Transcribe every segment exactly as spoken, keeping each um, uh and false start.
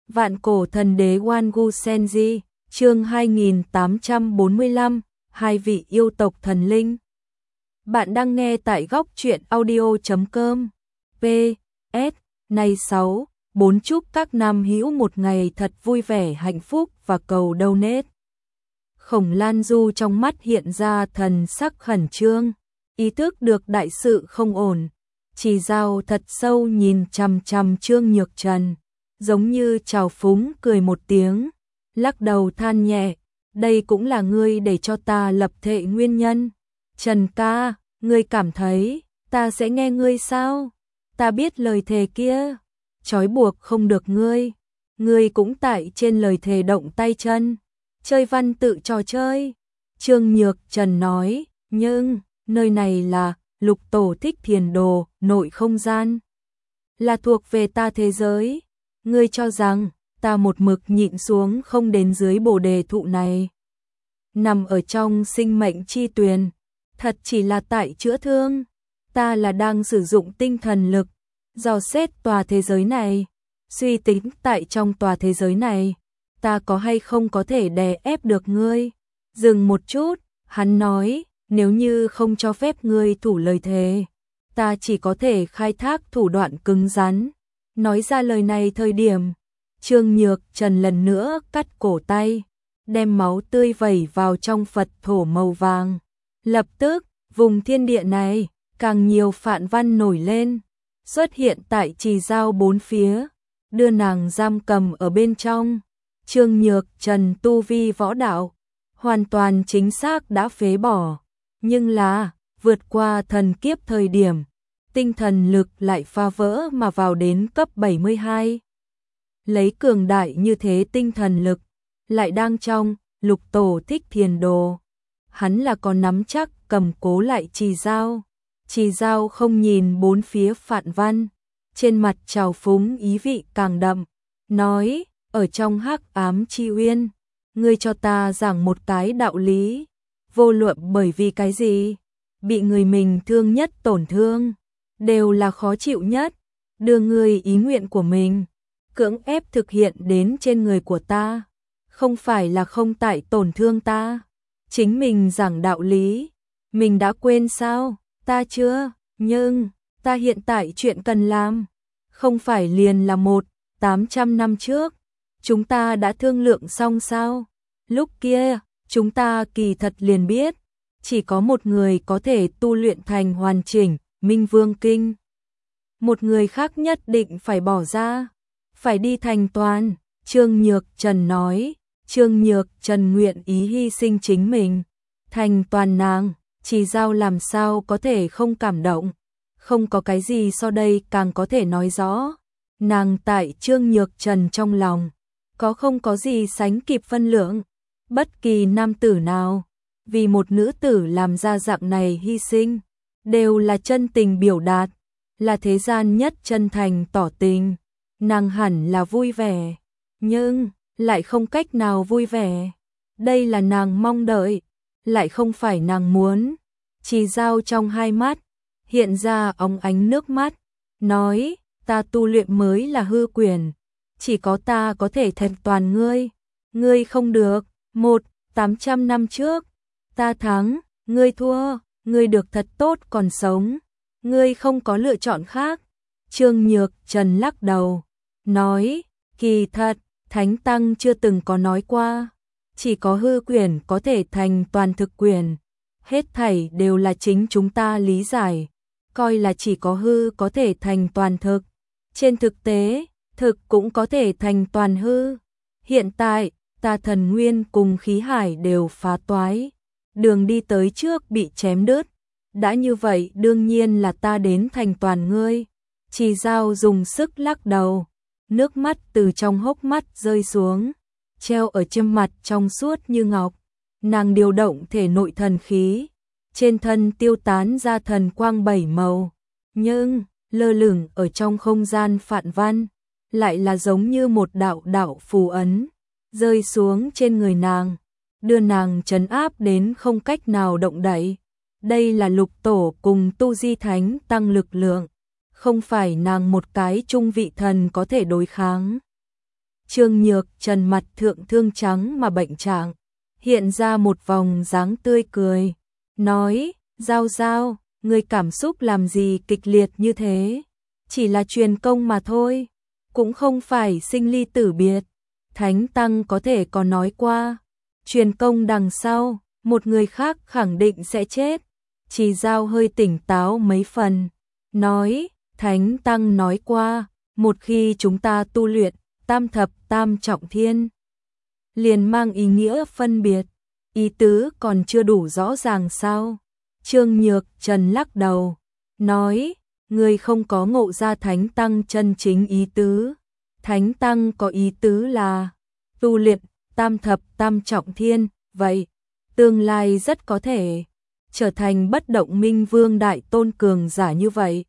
Vạn cổ thần đế Wangu Senji, chương hai nghìn tám trăm bốn mươi lăm, hai vị yêu tộc thần linh. Bạn đang nghe tại góc truyện audio chấm com. pê ét Này sáu, bốn chúc các nam hữu một ngày thật vui vẻ hạnh phúc và cầu donate. Khổng Lan Du trong mắt hiện ra thần sắc khẩn trương, ý thức được đại sự không ổn. Chỉ Dao thật sâu nhìn chằm chằm Trương Nhược Trần, giống như trào phúng cười một tiếng, lắc đầu than nhẹ, đây cũng là ngươi để cho ta lập thệ nguyên nhân. Trần ca, ngươi cảm thấy ta sẽ nghe ngươi sao? Ta biết lời thề kia trói buộc không được ngươi, ngươi cũng tại trên lời thề động tay chân, chơi văn tự trò chơi. Trương Nhược Trần nói, nhưng nơi này là Lục Tổ Thích Thiền Đồ, nội không gian, là thuộc về ta thế giới. Ngươi cho rằng ta một mực nhịn xuống không đến dưới bồ đề thụ này, nằm ở trong sinh mệnh chi tuyền, thật chỉ là tại chữa thương. Ta là đang sử dụng tinh thần lực dò xét tòa thế giới này, suy tính tại trong tòa thế giới này ta có hay không có thể đè ép được ngươi. Dừng một chút, hắn nói, nếu như không cho phép ngươi thủ lời thề, ta chỉ có thể khai thác thủ đoạn cứng rắn. Nói ra lời này thời điểm, Trương Nhược Trần lần nữa cắt cổ tay, đem máu tươi vẩy vào trong Phật thổ màu vàng. Lập tức, vùng thiên địa này, càng nhiều phạn văn nổi lên, xuất hiện tại Trì Dao bốn phía, đưa nàng giam cầm ở bên trong. Trương Nhược Trần tu vi võ đạo, hoàn toàn chính xác đã phế bỏ, nhưng là, vượt qua thần kiếp thời điểm, tinh thần lực lại phá vỡ mà vào đến cấp bảy mươi hai. Lấy cường đại như thế tinh thần lực, lại đang trong Lục Tổ Thích Thiền Đồ, hắn là có nắm chắc cầm cố lại Trì Dao. Trì Dao không nhìn bốn phía phạn văn, trên mặt trào phúng ý vị càng đậm, nói, ở trong hắc ám chi uyên, ngươi cho ta giảng một cái đạo lý, vô luận bởi vì cái gì, bị người mình thương nhất tổn thương, đều là khó chịu nhất, đưa ngươi ý nguyện của mình cưỡng ép thực hiện đến trên người của ta, không phải là không tại tổn thương ta. Chính mình giảng đạo lý, mình đã quên sao? Ta chưa, nhưng ta hiện tại chuyện cần làm, không phải liền là một, tám trăm năm trước, chúng ta đã thương lượng xong sao? Lúc kia, chúng ta kỳ thật liền biết, chỉ có một người có thể tu luyện thành hoàn chỉnh Minh Vương Kinh. Một người khác nhất định phải bỏ ra, phải đi thành toàn. Trương Nhược Trần nói, Trương Nhược Trần nguyện ý hy sinh chính mình, thành toàn nàng. Trì Dao làm sao có thể không cảm động, không có cái gì so đây càng có thể nói rõ. Nàng tại Trương Nhược Trần trong lòng, có không có gì sánh kịp phân lượng. Bất kỳ nam tử nào, vì một nữ tử làm ra dạng này hy sinh, đều là chân tình biểu đạt, là thế gian nhất chân thành tỏ tình. Nàng hẳn là vui vẻ, nhưng lại không cách nào vui vẻ. Đây là nàng mong đợi, lại không phải nàng muốn. Trì Dao trong hai mắt hiện ra óng ánh nước mắt, nói, ta tu luyện mới là hư quyền, chỉ có ta có thể thành toàn ngươi, ngươi không được. Một, tám trăm năm trước, ta thắng, ngươi thua, ngươi được thật tốt còn sống, ngươi không có lựa chọn khác. Trương Nhược Trần lắc đầu, nói, kỳ thật, Thánh Tăng chưa từng có nói qua, chỉ có hư quyền có thể thành toàn thực quyền, hết thảy đều là chính chúng ta lý giải, coi là chỉ có hư có thể thành toàn thực. Trên thực tế, thực cũng có thể thành toàn hư. Hiện tại, ta thần nguyên cùng khí hải đều phá toái, đường đi tới trước bị chém đứt, đã như vậy đương nhiên là ta đến thành toàn ngươi. Trì Dao dùng sức lắc đầu, nước mắt từ trong hốc mắt rơi xuống, treo ở trên mặt trong suốt như ngọc. Nàng điều động thể nội thần khí, trên thân tiêu tán ra thần quang bảy màu, nhưng lơ lửng ở trong không gian phạn văn, lại là giống như một đạo đạo phù ấn, rơi xuống trên người nàng, đưa nàng trấn áp đến không cách nào động đậy. Đây là Lục Tổ cùng Tu Di Thánh tăng lực lượng, không phải nàng một cái trung vị thần có thể đối kháng. Trương Nhược Trần mặt thượng thương trắng mà bệnh trạng, hiện ra một vòng dáng tươi cười, nói, Giao Giao, ngươi cảm xúc làm gì kịch liệt như thế, chỉ là truyền công mà thôi, cũng không phải sinh ly tử biệt. Thánh Tăng có thể có nói qua, truyền công đằng sau, một người khác khẳng định sẽ chết. Trì Giao hơi tỉnh táo mấy phần, nói, Thánh Tăng nói qua, một khi chúng ta tu luyện tam thập tam trọng thiên, liền mang ý nghĩa phân biệt, ý tứ còn chưa đủ rõ ràng sao? Trương Nhược Trần lắc đầu, nói, ngươi không có ngộ ra Thánh Tăng chân chính ý tứ. Thánh Tăng có ý tứ là tu luyện tam thập tam trọng thiên, vậy tương lai rất có thể trở thành bất động minh vương đại tôn cường giả như vậy.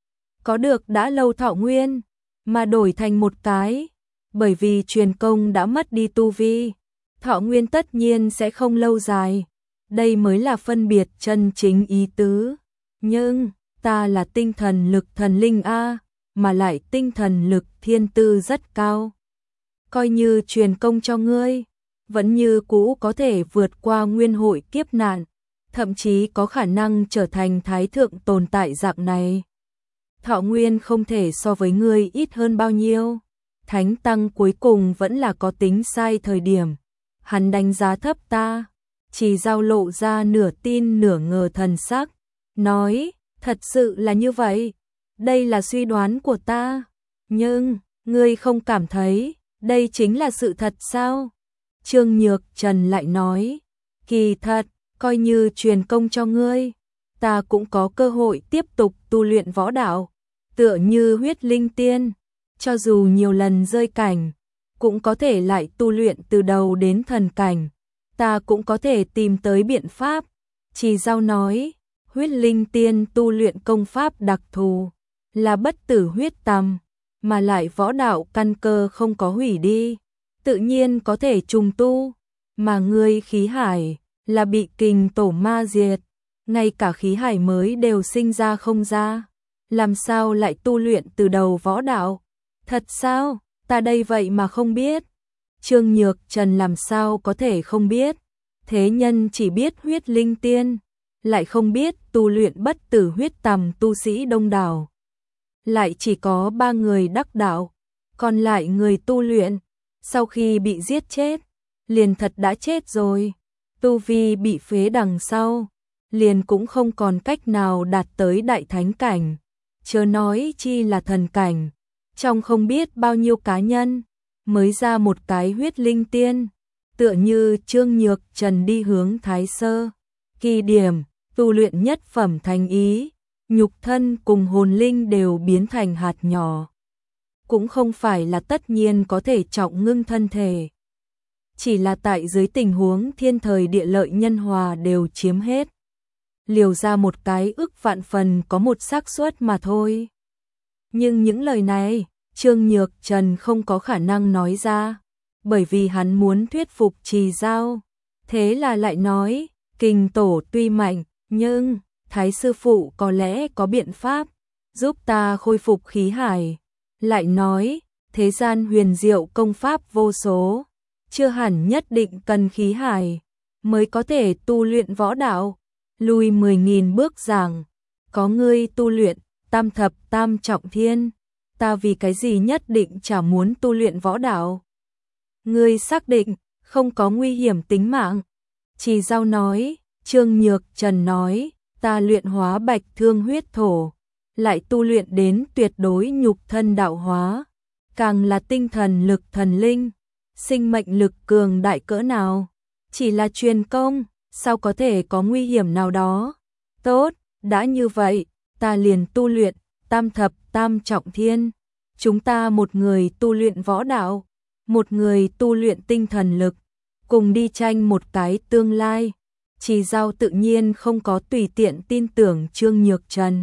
Có được đã lâu thọ nguyên, mà đổi thành một cái, bởi vì truyền công đã mất đi tu vi, thọ nguyên tất nhiên sẽ không lâu dài. Đây mới là phân biệt chân chính ý tứ. Nhưng, ta là tinh thần lực thần linh A, mà lại tinh thần lực thiên tư rất cao. Coi như truyền công cho ngươi, vẫn như cũ có thể vượt qua nguyên hội kiếp nạn, thậm chí có khả năng trở thành thái thượng tồn tại dạng này. Thọ nguyên không thể so với ngươi ít hơn bao nhiêu. Thánh Tăng cuối cùng vẫn là có tính sai thời điểm. Hắn đánh giá thấp ta. Trì Giao lộ ra nửa tin nửa ngờ thần sắc, nói, thật sự là như vậy, đây là suy đoán của ta, nhưng, ngươi không cảm thấy, đây chính là sự thật sao? Trương Nhược Trần lại nói, kỳ thật, coi như truyền công cho ngươi, ta cũng có cơ hội tiếp tục tu luyện võ đạo, tựa như huyết linh tiên, cho dù nhiều lần rơi cảnh, cũng có thể lại tu luyện từ đầu đến thần cảnh. Ta cũng có thể tìm tới biện pháp. Trì Giao nói, huyết linh tiên tu luyện công pháp đặc thù, là bất tử huyết tầm, mà lại võ đạo căn cơ không có hủy đi, tự nhiên có thể trùng tu, mà ngươi khí hải là bị kình tổ ma diệt, ngay cả khí hải mới đều sinh ra không ra, làm sao lại tu luyện từ đầu võ đạo? Thật sao? Ta đây vậy mà không biết. Trương Nhược Trần làm sao có thể không biết, thế nhân chỉ biết huyết linh tiên, lại không biết tu luyện bất tử huyết tầm tu sĩ đông đảo. Lại chỉ có ba người đắc đạo, còn lại người tu luyện, sau khi bị giết chết, liền thật đã chết rồi, tu vi bị phế đằng sau, liền cũng không còn cách nào đạt tới đại thánh cảnh, chớ nói chi là thần cảnh, trong không biết bao nhiêu cá nhân. Mới ra một cái huyết linh tiên, tựa như Trương Nhược Trần đi hướng Thái Sơ, kỳ điểm, tu luyện nhất phẩm thành ý, nhục thân cùng hồn linh đều biến thành hạt nhỏ. Cũng không phải là tất nhiên có thể trọng ngưng thân thể. Chỉ là tại dưới tình huống thiên thời địa lợi nhân hòa đều chiếm hết. Liều ra một cái ức vạn phần có một xác suất mà thôi. Nhưng những lời này, Trương Nhược Trần không có khả năng nói ra, bởi vì hắn muốn thuyết phục Trì Giao. Thế là lại nói, kình tổ tuy mạnh, nhưng Thái sư phụ có lẽ có biện pháp giúp ta khôi phục khí hải. Lại nói, thế gian huyền diệu công pháp vô số, chưa hẳn nhất định cần khí hải mới có thể tu luyện võ đạo. Lùi mười nghìn bước giảng, có ngươi tu luyện tam thập tam trọng thiên, ta vì cái gì nhất định chả muốn tu luyện võ đạo? Ngươi xác định không có nguy hiểm tính mạng? Trì Giao nói. Trương Nhược Trần nói, ta luyện hóa bạch thương huyết thổ, lại tu luyện đến tuyệt đối nhục thân đạo hóa, càng là tinh thần lực thần linh, sinh mệnh lực cường đại cỡ nào, chỉ là truyền công, sao có thể có nguy hiểm nào đó? Tốt, đã như vậy, ta liền tu luyện tam thập tam trọng thiên, chúng ta một người tu luyện võ đạo, một người tu luyện tinh thần lực, cùng đi tranh một cái tương lai. Trì Giao tự nhiên không có tùy tiện tin tưởng Trương Nhược Trần.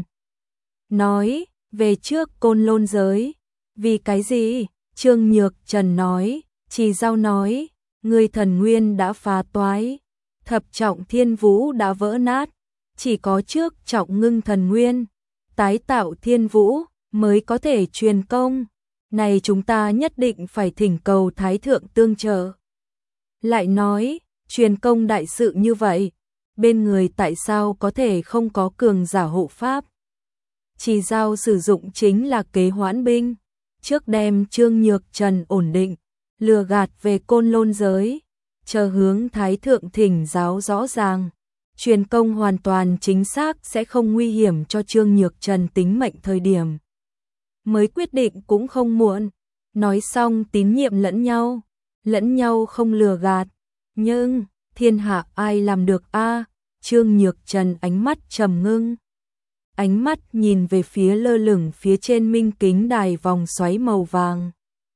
Nói, về trước Côn Lôn giới. Vì cái gì? Trương Nhược Trần nói. Trì Giao nói, người thần nguyên đã phá toái, thập trọng thiên vũ đã vỡ nát, chỉ có trước trọng ngưng thần nguyên, tái tạo thiên vũ mới có thể truyền công. này chúng ta nhất định phải thỉnh cầu Thái Thượng tương trợ. Lại nói, truyền công đại sự như vậy, bên người tại sao có thể không có cường giả hộ pháp? Chỉ Dao sử dụng chính là kế hoãn binh, trước đem Trương Nhược Trần ổn định, lừa gạt về Côn Lôn giới, chờ hướng Thái Thượng thỉnh giáo rõ ràng. Truyền công hoàn toàn chính xác sẽ không nguy hiểm cho Trương Nhược Trần tính mệnh thời điểm. Mới quyết định cũng không muộn, nói xong tín nhiệm lẫn nhau, lẫn nhau không lừa gạt. Nhưng, thiên hạ ai làm được a? Trương Nhược Trần ánh mắt trầm ngưng. Ánh mắt nhìn về phía lơ lửng phía trên minh kính đài vòng xoáy màu vàng.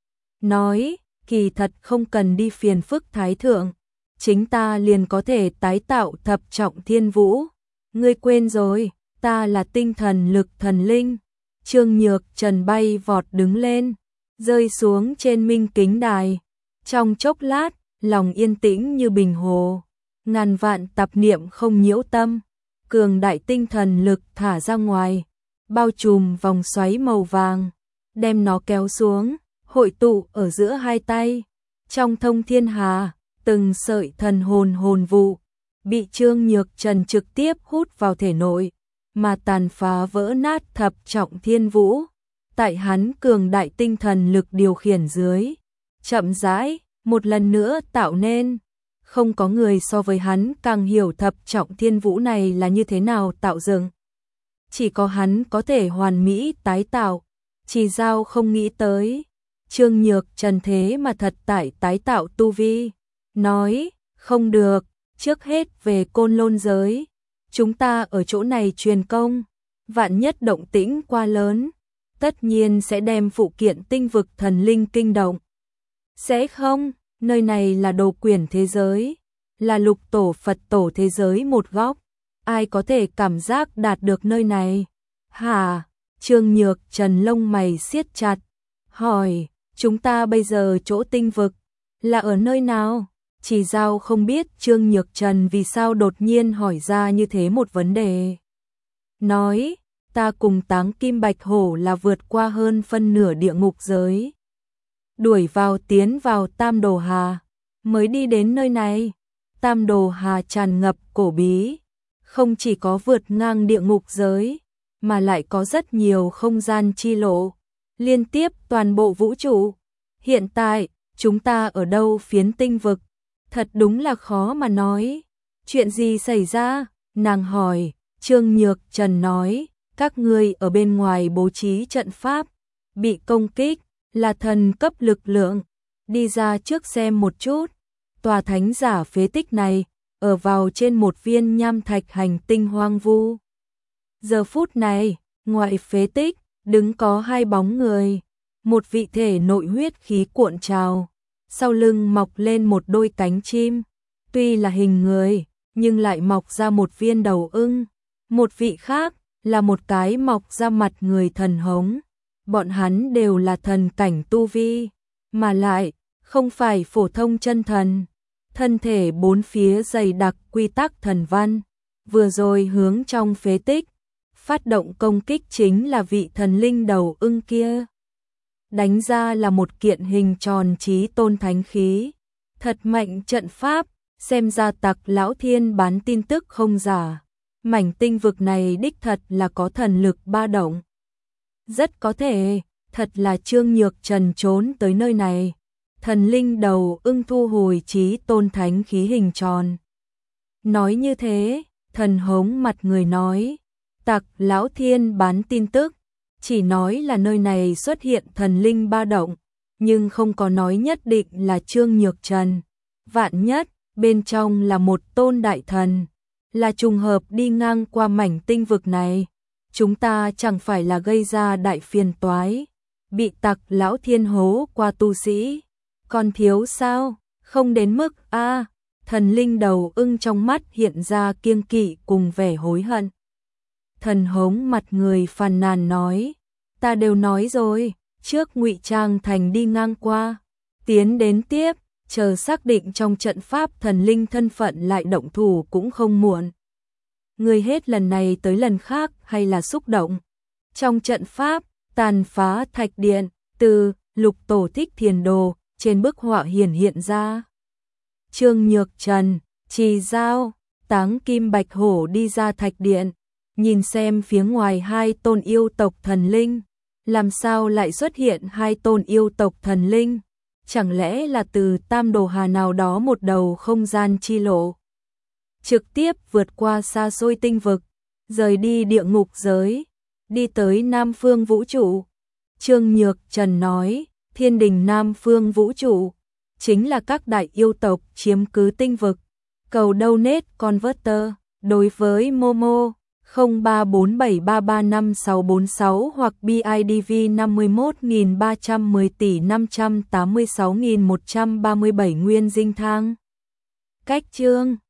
Nói, kỳ thật không cần đi phiền phức Thái Thượng, chính ta liền có thể tái tạo thập trọng thiên vũ. Ngươi quên rồi, ta là tinh thần lực thần linh. Trương Nhược Trần bay vọt đứng lên, rơi xuống trên minh kính đài. Trong chốc lát, lòng yên tĩnh như bình hồ, ngàn vạn tạp niệm không nhiễu tâm, cường đại tinh thần lực thả ra ngoài, bao trùm vòng xoáy màu vàng, đem nó kéo xuống, hội tụ ở giữa hai tay. Trong thông thiên hà, từng sợi thần hồn hồn vụ bị Trương Nhược Trần trực tiếp hút vào thể nội, mà tàn phá vỡ nát thập trọng thiên vũ. Tại hắn cường đại tinh thần lực điều khiển dưới, chậm rãi, một lần nữa tạo nên. Không có người so với hắn càng hiểu thập trọng thiên vũ này là như thế nào tạo dựng. Chỉ có hắn có thể hoàn mỹ tái tạo. Chỉ Dao không nghĩ tới, Trương Nhược Trần thế mà thật tại tái tạo tu vi. Nói, không được, trước hết về Côn Lôn giới. Chúng ta ở chỗ này truyền công, vạn nhất động tĩnh quá lớn, tất nhiên sẽ đem phụ kiện tinh vực thần linh kinh động. Sẽ không, nơi này là đồ quyển thế giới, là lục tổ Phật tổ thế giới một góc, ai có thể cảm giác đạt được nơi này? Hả? Trương Nhược Trần lông mày siết chặt, hỏi, chúng ta bây giờ chỗ tinh vực, là ở nơi nào? Chỉ Dao không biết Trương Nhược Trần vì sao đột nhiên hỏi ra như thế một vấn đề. Nói, ta cùng Táng Kim Bạch Hổ là vượt qua hơn phân nửa địa ngục giới, đuổi vào tiến vào Tam Đồ Hà, mới đi đến nơi này. Tam Đồ Hà tràn ngập cổ bí, không chỉ có vượt ngang địa ngục giới, mà lại có rất nhiều không gian chi lộ, liên tiếp toàn bộ vũ trụ. Hiện tại, chúng ta ở đâu phiến tinh vực? Thật đúng là khó mà nói. Chuyện gì xảy ra? Nàng hỏi. Trương Nhược Trần nói, các ngươi ở bên ngoài bố trí trận pháp, bị công kích, là thần cấp lực lượng. Đi ra trước xem một chút. Tòa thánh giả phế tích này, ở vào trên một viên nham thạch hành tinh hoang vu. Giờ phút này, ngoại phế tích, đứng có hai bóng người. Một vị thể nội huyết khí cuộn trào, sau lưng mọc lên một đôi cánh chim. Tuy là hình người, nhưng lại mọc ra một viên đầu ưng. Một vị khác, là một cái mọc ra mặt người thần hống. Bọn hắn đều là thần cảnh tu vi, mà lại, không phải phổ thông chân thần. Thân thể bốn phía dày đặc quy tắc thần văn, vừa rồi hướng trong phế tích, phát động công kích chính là vị thần linh đầu ưng kia. Đánh ra là một kiện hình tròn chí tôn thánh khí, thật mạnh trận pháp, xem ra Tặc Lão Thiên bán tin tức không giả. Mảnh tinh vực này đích thật là có thần lực ba động. Rất có thể, thật là Trương Nhược Trần trốn tới nơi này. Thần linh đầu ưng thu hồi chí tôn thánh khí hình tròn. Nói như thế, thần hống mặt người nói, Tặc Lão Thiên bán tin tức, chỉ nói là nơi này xuất hiện thần linh ba động, nhưng không có nói nhất định là Trương Nhược Trần. Vạn nhất, bên trong là một tôn đại thần, là trùng hợp đi ngang qua mảnh tinh vực này, chúng ta chẳng phải là gây ra đại phiền toái, bị Tặc Lão Thiên hố qua tu sĩ. Còn thiếu sao? Không đến mức a. À, thần linh đầu ưng trong mắt hiện ra kiêng kỵ cùng vẻ hối hận. Thần hống mặt người phàn nàn nói, ta đều nói rồi, trước ngụy trang thành đi ngang qua, tiến đến tiếp, chờ xác định trong trận pháp thần linh thân phận lại động thủ cũng không muộn. Người hết lần này tới lần khác hay là xúc động. Trong trận pháp, tàn phá thạch điện, từ Lục Tổ Thích Thiền Đồ, trên bức họa hiển hiện ra. Trương Nhược Trần, Trì Giao, Táng Kim Bạch Hổ đi ra thạch điện, nhìn xem phía ngoài hai tôn yêu tộc thần linh, làm sao lại xuất hiện hai tôn yêu tộc thần linh? Chẳng lẽ là từ Tam Đồ Hà nào đó một đầu không gian chi lộ, trực tiếp vượt qua xa xôi tinh vực, rời đi địa ngục giới, đi tới Nam Phương vũ trụ. Trương Nhược Trần nói, Thiên Đình Nam Phương vũ trụ chính là các đại yêu tộc chiếm cứ tinh vực. Cầu donate converter đối với Momo không ba bốn bảy ba ba năm sáu bốn sáu hoặc bê i đê vê năm mươi mốt nghìn ba trăm mười tỷ năm trăm tám mươi sáu nghìn một trăm ba mươi bảy nguyên dinh thang. Cách chương